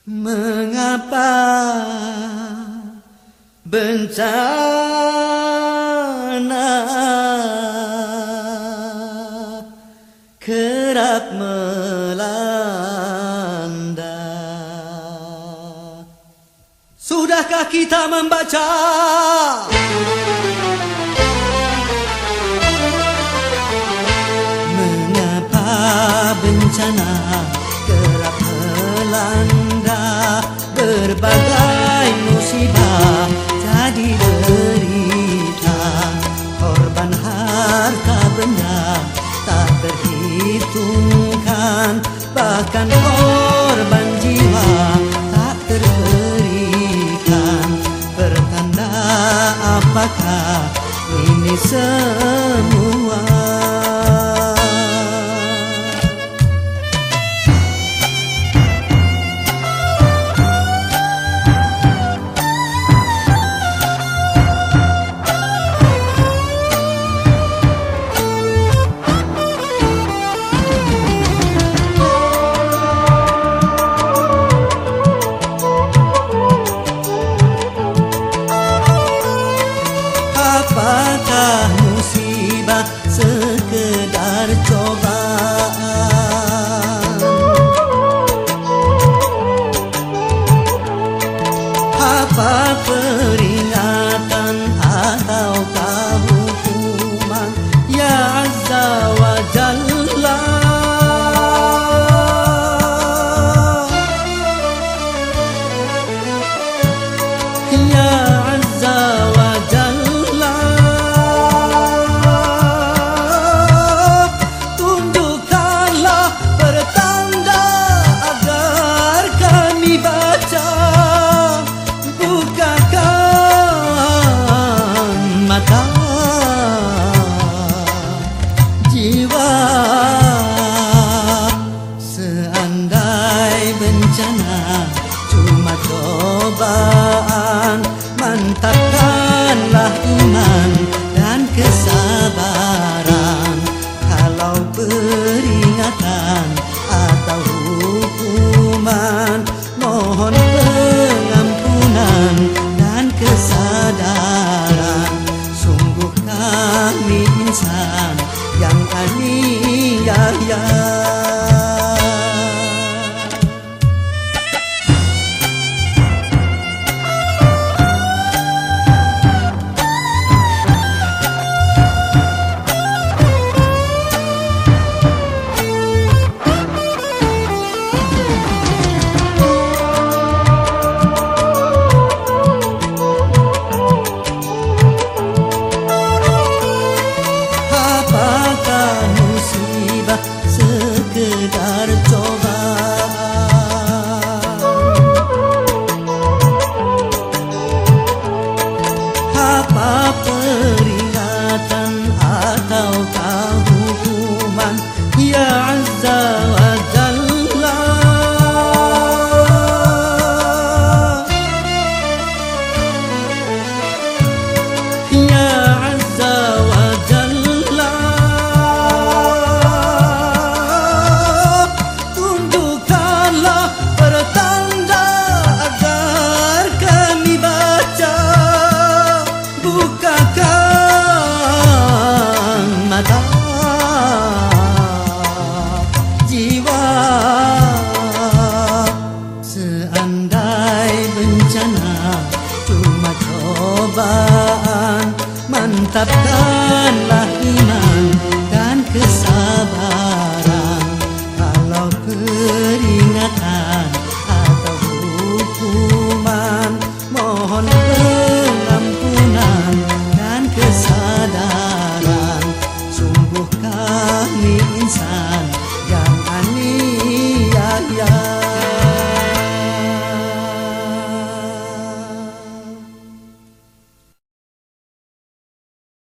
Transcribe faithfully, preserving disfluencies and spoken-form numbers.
Mengapa bencana kerap melanda? Sudahkah kita membaca mengapa bencana kerap melanda? Berbagai musibah jadi derita, korban harta benda tak terhitungkan, bahkan korban jiwa tak terberikan. Pertanda apakah ini semua? Apakah musibah sekedar cobaan? Apa peringatan ataukah hukuman? Ya Azza wa Jalla, Ya Azza wa Jalla, jiwa. Seandai bencana cuma cobaan, mantapkanlah iman dan kesabaran. Kalau peringatan atau hukuman, mohon pengampunan dan kesadaran. Sungguh kami insan yang aniaya. Sekedar cobaan, apa peringatan ataukah hukuman? Ya Azza wa Jalla, Ya Azza wa Jalla, pertanda agar kami baca. Bukakan mata jiwa. Seandai bencana cuma cobaan, mantapkanlah iman dan kesabaran. Kalau peringatan atau hukuman, mohon pengampunan dan kesadaran. Sungguh kami insan